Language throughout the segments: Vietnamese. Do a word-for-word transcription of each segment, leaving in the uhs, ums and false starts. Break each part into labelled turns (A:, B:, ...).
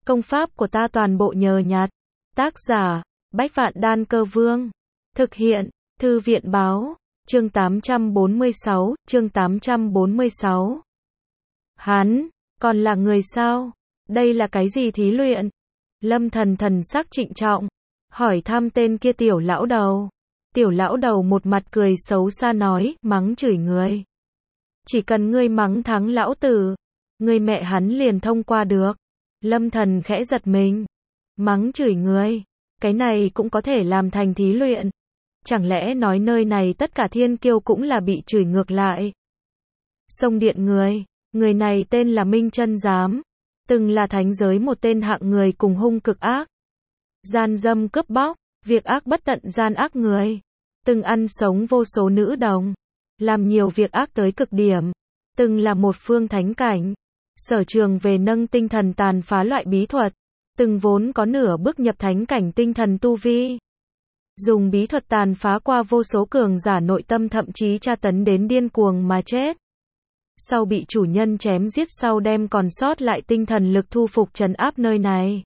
A: Công pháp của ta toàn bộ nhờ nhặt. Tác giả, Bách Vạn Đan Cơ Vương. Thực hiện, Thư viện Báo. Chương tám trăm bốn mươi sáu, chương tám trăm bốn mươi sáu. Hắn, còn là người sao? Đây là cái gì thí luyện? Lâm Thần thần sắc trịnh trọng, hỏi thăm tên kia tiểu lão đầu. Tiểu lão đầu một mặt cười xấu xa nói, mắng chửi người. Chỉ cần ngươi mắng thắng lão tử, ngươi mẹ hắn liền thông qua được. Lâm Thần khẽ giật mình. Mắng chửi người, cái này cũng có thể làm thành thí luyện. Chẳng lẽ nói nơi này tất cả thiên kiêu cũng là bị chửi ngược lại? Sông điện người, người này tên là Minh Chân Giám, từng là thánh giới một tên hạng người cùng hung cực ác. Gian dâm cướp bóc, việc ác bất tận gian ác người. Từng ăn sống vô số nữ đồng, làm nhiều việc ác tới cực điểm. Từng là một phương thánh cảnh, sở trường về nâng tinh thần tàn phá loại bí thuật. Từng vốn có nửa bước nhập thánh cảnh tinh thần tu vi. Dùng bí thuật tàn phá qua vô số cường giả nội tâm, thậm chí tra tấn đến điên cuồng mà chết. Sau bị chủ nhân chém giết sau đem còn sót lại tinh thần lực thu phục trấn áp nơi này.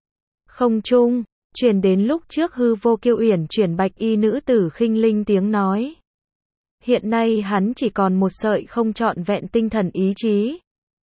A: Không trung, truyền đến lúc trước hư vô kiêu uyển chuyển bạch y nữ tử khinh linh tiếng nói. Hiện nay hắn chỉ còn một sợi không trọn vẹn tinh thần ý chí.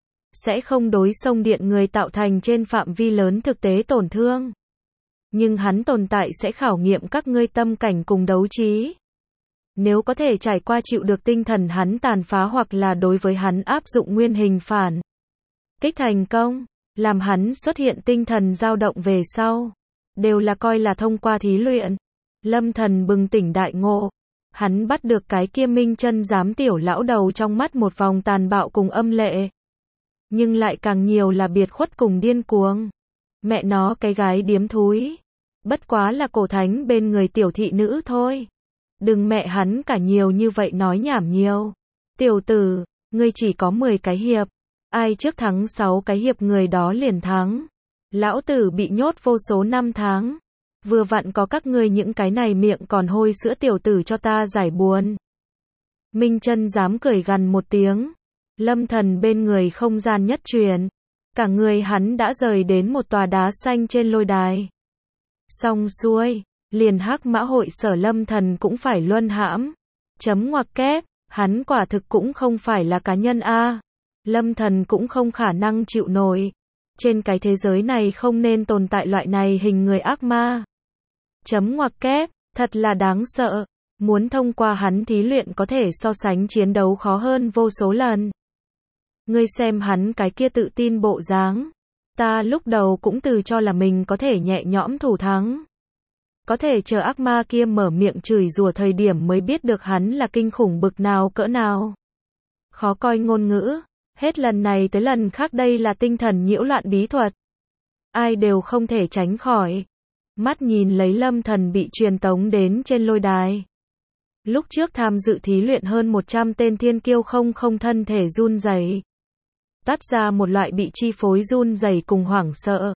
A: Sẽ không đối sông điện người tạo thành trên phạm vi lớn thực tế tổn thương. Nhưng hắn tồn tại sẽ khảo nghiệm các ngươi tâm cảnh cùng đấu trí. Nếu có thể trải qua chịu được tinh thần hắn tàn phá hoặc là đối với hắn áp dụng nguyên hình phản kích thành công, làm hắn xuất hiện tinh thần dao động về sau, đều là coi là thông qua thí luyện. Lâm Thần bừng tỉnh đại ngộ. Hắn bắt được cái kia Minh Chân Giám tiểu lão đầu trong mắt một vòng tàn bạo cùng âm lệ. Nhưng lại càng nhiều là biệt khuất cùng điên cuồng. Mẹ nó cái gái điếm thúi. Bất quá là cổ thánh bên người tiểu thị nữ thôi. Đừng mẹ hắn cả nhiều như vậy nói nhảm nhiều. Tiểu tử, ngươi chỉ có mười cái hiệp. Ai trước thắng sáu cái hiệp người đó liền thắng. Lão tử bị nhốt vô số năm tháng. Vừa vặn có các ngươi những cái này miệng còn hôi sữa tiểu tử cho ta giải buồn. Minh Chân Giám cười gằn một tiếng. Lâm Thần bên người không gian nhất truyền. Cả người hắn đã rời đến một tòa đá xanh trên lôi đài. Xong xuôi, liền hắc mã hội sở Lâm Thần cũng phải luân hãm. Chấm ngoặc kép, hắn quả thực cũng không phải là cá nhân a. Lâm Thần cũng không khả năng chịu nổi. Trên cái thế giới này không nên tồn tại loại này hình người ác ma. Chấm ngoặc kép, thật là đáng sợ. Muốn thông qua hắn thí luyện có thể so sánh chiến đấu khó hơn vô số lần. Ngươi xem hắn cái kia tự tin bộ dáng. Ta lúc đầu cũng từ cho là mình có thể nhẹ nhõm thủ thắng. Có thể chờ ác ma kia mở miệng chửi rủa thời điểm mới biết được hắn là kinh khủng bực nào cỡ nào. Khó coi ngôn ngữ. Hết lần này tới lần khác đây là tinh thần nhiễu loạn bí thuật. Ai đều không thể tránh khỏi. Mắt nhìn lấy Lâm Thần bị truyền tống đến trên lôi đài. Lúc trước tham dự thí luyện hơn một trăm tên thiên kiêu không không thân thể run rẩy. Tắt ra một loại bị chi phối run rẩy cùng hoảng sợ.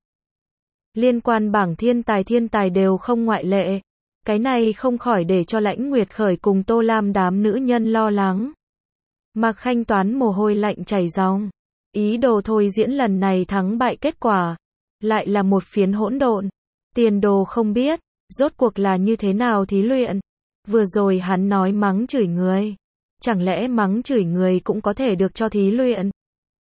A: Liên quan bảng thiên tài thiên tài đều không ngoại lệ. Cái này không khỏi để cho Lãnh Nguyệt Khởi cùng Tô Lam đám nữ nhân lo lắng. Mạc Khanh Toán mồ hôi lạnh chảy ròng. Ý đồ thôi diễn lần này thắng bại kết quả. Lại là một phiến hỗn độn. Tiền đồ không biết. Rốt cuộc là như thế nào thí luyện. Vừa rồi hắn nói mắng chửi người. Chẳng lẽ mắng chửi người cũng có thể được cho thí luyện?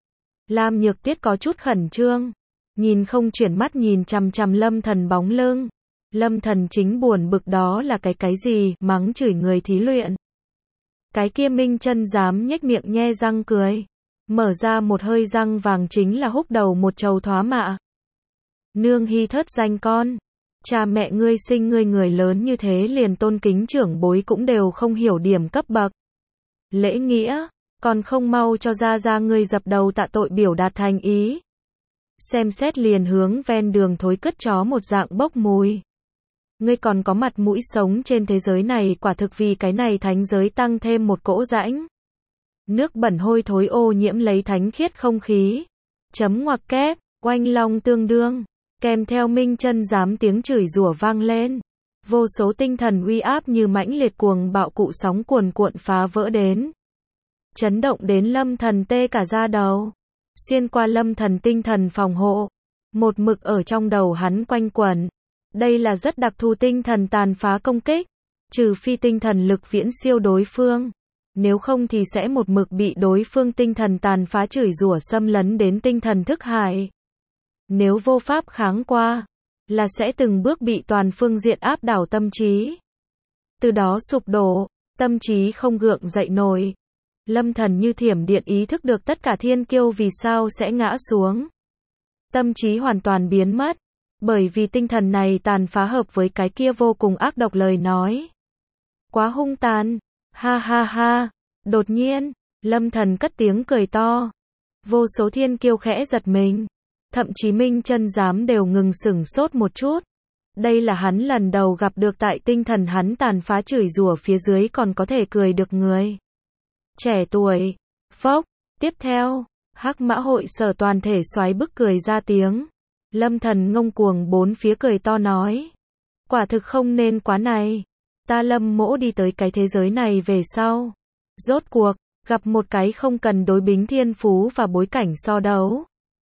A: Lam Nhược Tiết có chút khẩn trương. Nhìn không chuyển mắt nhìn chằm chằm Lâm Thần bóng lưng. Lâm Thần chính buồn bực đó là cái cái gì mắng chửi người thí luyện. Cái kia Minh Chân Giám nhếch miệng nhe răng cười. Mở ra một hơi răng vàng chính là húc đầu một trầu thoá mạ. Nương hy thớt danh con. Cha mẹ ngươi sinh ngươi người lớn như thế liền tôn kính trưởng bối cũng đều không hiểu điểm cấp bậc. Lễ nghĩa, còn không mau cho ra ra ngươi dập đầu tạ tội biểu đạt thành ý. Xem xét liền hướng ven đường thối cất chó một dạng bốc mùi. Ngươi còn có mặt mũi sống trên thế giới này quả thực vì cái này thánh giới tăng thêm một cỗ rãnh. Nước bẩn hôi thối ô nhiễm lấy thánh khiết không khí. Chấm ngoặc kép, oanh long tương đương. Kèm theo Minh Chân Giám tiếng chửi rủa vang lên. Vô số tinh thần uy áp như mãnh liệt cuồng bạo cụ sóng cuồn cuộn phá vỡ đến. Chấn động đến Lâm Thần tê cả da đầu. Xuyên qua Lâm Thần tinh thần phòng hộ. một mực ở trong đầu hắn quanh quẩn. Đây là rất đặc thù tinh thần tàn phá công kích, trừ phi tinh thần lực viễn siêu đối phương, nếu không thì sẽ một mực bị đối phương tinh thần tàn phá chửi rủa xâm lấn đến tinh thần thức hại. Nếu vô pháp kháng qua, là sẽ từng bước bị toàn phương diện áp đảo tâm trí. Từ đó sụp đổ, tâm trí không gượng dậy nổi. Lâm Thần như thiểm điện ý thức được tất cả thiên kiêu vì sao sẽ ngã xuống. Tâm trí hoàn toàn biến mất, bởi vì tinh thần này tàn phá hợp với cái kia vô cùng ác độc lời nói. Quá hung tàn, ha ha ha, đột nhiên, Lâm Thần cất tiếng cười to. Vô số thiên kiêu khẽ giật mình, thậm chí Minh Chân Giám đều ngừng sửng sốt một chút. Đây là hắn lần đầu gặp được tại tinh thần hắn tàn phá chửi rủa phía dưới còn có thể cười được người. Trẻ tuổi, phốc, tiếp theo, Hắc Mã Hội Sở toàn thể xoáy bức cười ra tiếng. Lâm Thần ngông cuồng bốn phía cười to nói. Quả thực không nên quá này. Ta Lâm Mỗ đi tới cái thế giới này về sau. Rốt cuộc, gặp một cái không cần đối bính thiên phú và bối cảnh so đấu.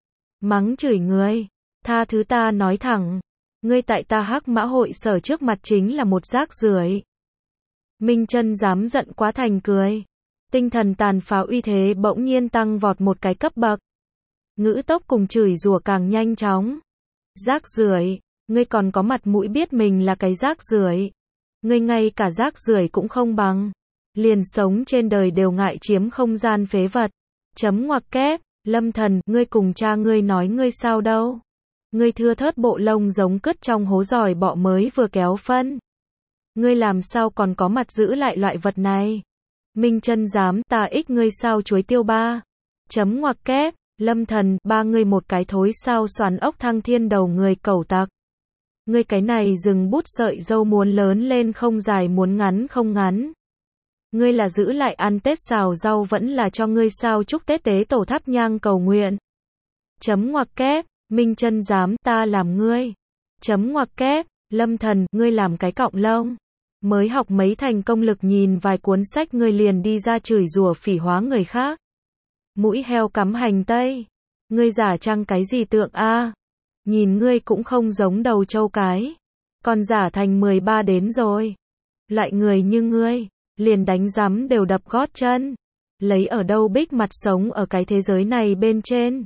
A: Mắng chửi người, tha thứ ta nói thẳng. Ngươi tại ta Hắc Mã Hội Sở trước mặt chính là một rác rưởi. Minh Chân Giám giận quá thành cười. Tinh thần tàn phá uy thế bỗng nhiên tăng vọt một cái cấp bậc. Ngữ tốc cùng chửi rủa càng nhanh chóng. Rác rưởi, ngươi còn có mặt mũi biết mình là cái rác rưởi. Ngươi ngay cả rác rưởi cũng không bằng. Liền sống trên đời đều ngại chiếm không gian phế vật. Chấm ngoặc kép, Lâm Thần, ngươi cùng cha ngươi nói ngươi sao đâu. Ngươi thưa thớt bộ lông giống cứt trong hố giỏi bọ mới vừa kéo phân. Ngươi làm sao còn có mặt giữ lại loại vật này. Minh Chân Giám, ta ích ngươi sao chuối tiêu ba. Chấm ngoặc kép, Lâm Thần, ba ngươi một cái thối sao xoắn ốc thăng thiên đầu người cẩu tặc. Ngươi cái này dừng bút sợi dâu muốn lớn lên không dài muốn ngắn không ngắn. Ngươi là giữ lại ăn Tết xào rau vẫn là cho ngươi sao chúc Tết tế tổ thắp nhang cầu nguyện. Chấm ngoặc kép, Minh Chân Giám, ta làm ngươi. Chấm ngoặc kép, Lâm Thần, ngươi làm cái cọng lông. Mới học mấy thành công lực nhìn vài cuốn sách ngươi liền đi ra chửi rủa phỉ hóa người khác. Mũi heo cắm hành tây. Ngươi giả trăng cái gì tượng a? Nhìn ngươi cũng không giống đầu trâu cái. Còn giả thành mười ba đến rồi. Loại người như ngươi, liền đánh rắm đều đập gót chân. Lấy ở đâu bích mặt sống ở cái thế giới này bên trên.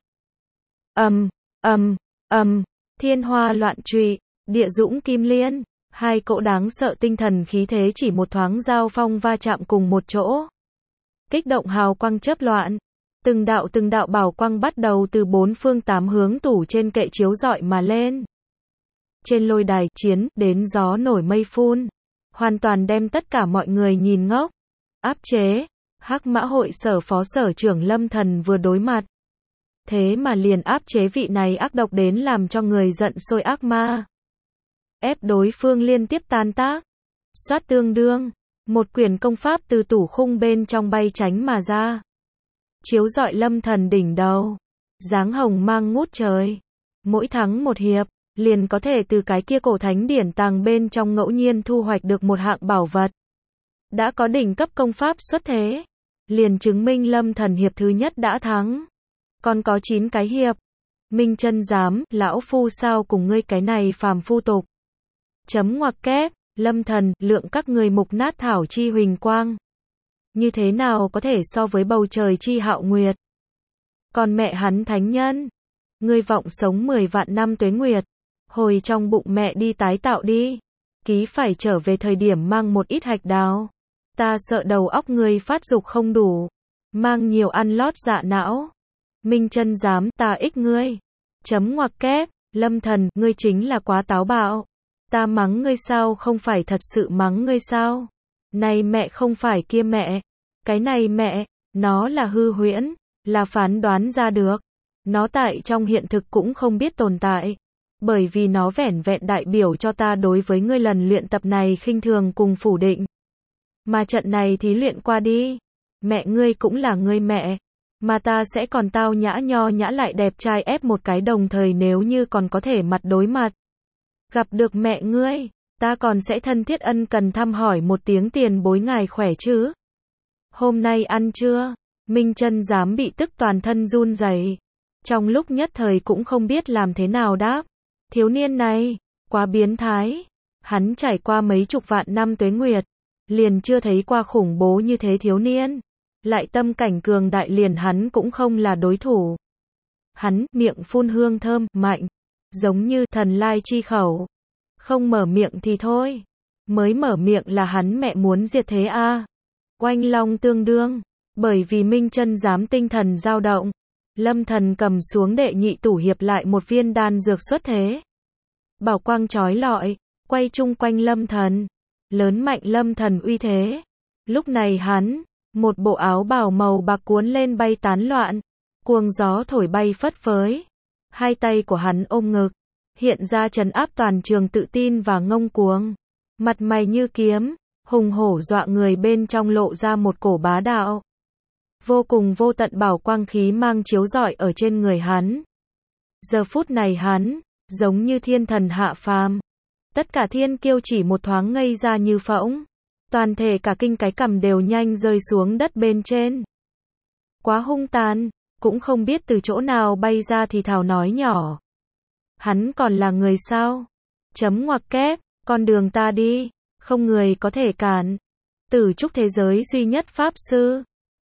A: Ầm, ầm, ầm, thiên hoa loạn trụy, địa dũng kim liên. Hai cỗ đáng sợ tinh thần khí thế chỉ một thoáng giao phong va chạm cùng một chỗ. Kích động hào quang chớp loạn. Từng đạo từng đạo bảo quang bắt đầu từ bốn phương tám hướng tủ trên kệ chiếu rọi mà lên. Trên lôi đài chiến, đến gió nổi mây phun. Hoàn toàn đem tất cả mọi người nhìn ngốc. Áp chế, Hắc Mã Hội Sở phó sở trưởng Lâm Thần vừa đối mặt. Thế mà liền áp chế vị này ác độc đến làm cho người giận sôi ác ma. Ép đối phương liên tiếp tan tác. Xoát tương đương, một quyển công pháp từ tủ khung bên trong bay tránh mà ra. Chiếu rọi Lâm Thần đỉnh đầu. Dáng hồng mang ngút trời. Mỗi thắng một hiệp, liền có thể từ cái kia cổ thánh điển tàng bên trong ngẫu nhiên thu hoạch được một hạng bảo vật. Đã có đỉnh cấp công pháp xuất thế. Liền chứng minh Lâm Thần hiệp thứ nhất đã thắng. Còn có chín cái hiệp. Minh Chân Giám, lão phu sao cùng ngươi cái này phàm phu tục. Chấm ngoặc kép, Lâm Thần, lượng các người mục nát thảo chi huỳnh quang. Như thế nào có thể so với bầu trời chi hạo nguyệt. Còn mẹ hắn thánh nhân. Ngươi vọng sống mười vạn năm tuế nguyệt. Hồi trong bụng mẹ đi tái tạo đi. Ký phải trở về thời điểm mang một ít hạch đào. Ta sợ đầu óc ngươi phát dục không đủ. Mang nhiều ăn lót dạ não. Minh Chân Giám, ta ích ngươi. Chấm ngoặc kép, Lâm Thần, ngươi chính là quá táo bạo. Ta mắng ngươi sao không phải thật sự mắng ngươi sao? Này mẹ không phải kia mẹ. Cái này mẹ, nó là hư huyễn, là phán đoán ra được. Nó tại trong hiện thực cũng không biết tồn tại. Bởi vì nó vẻn vẹn đại biểu cho ta đối với ngươi lần luyện tập này khinh thường cùng phủ định. Mà trận này thì luyện qua đi. Mẹ ngươi cũng là ngươi mẹ. Mà ta sẽ còn tao nhã nho nhã lại đẹp trai ép một cái đồng thời nếu như còn có thể mặt đối mặt. Gặp được mẹ ngươi, ta còn sẽ thân thiết ân cần thăm hỏi một tiếng tiền bối ngài khỏe chứ. Hôm nay ăn chưa? Minh Chân Giám bị tức toàn thân run rẩy. trong lúc nhất thời cũng không biết làm thế nào đáp. Thiếu niên này, quá biến thái. Hắn trải qua mấy chục vạn năm tuế nguyệt, liền chưa thấy qua khủng bố như thế thiếu niên. Lại tâm cảnh cường đại liền hắn cũng không là đối thủ. Hắn, miệng phun hương thơm, mạnh, giống như thần lai chi khẩu. Không mở miệng thì thôi. Mới mở miệng là hắn mẹ muốn diệt thế a. À. Oanh long tương đương, bởi vì minh chân giám tinh thần dao động. Lâm Thần cầm xuống đệ nhị tủ hiệp lại một viên đan dược xuất thế. Bảo quang chói lọi, quay chung quanh Lâm Thần. Lớn mạnh Lâm Thần uy thế. Lúc này hắn, một bộ áo bào màu bạc cuốn lên bay tán loạn. Cuồng gió thổi bay phất phới. Hai tay của hắn ôm ngực. Hiện ra trấn áp toàn trường tự tin và ngông cuồng. Mặt mày như kiếm, hùng hổ dọa người bên trong lộ ra một cổ bá đạo. Vô cùng vô tận bảo quang khí mang chiếu rọi ở trên người hắn. Giờ phút này hắn, giống như thiên thần hạ phàm. Tất cả thiên kiêu chỉ một thoáng ngây ra như phỗng. Toàn thể cả kinh cái cằm đều nhanh rơi xuống đất bên trên. Quá hung tàn, cũng không biết từ chỗ nào bay ra thì thào nói nhỏ. Hắn còn là người sao? Chấm ngoặc kép, con đường ta đi, không người có thể cản. Tử trúc thế giới duy nhất pháp sư.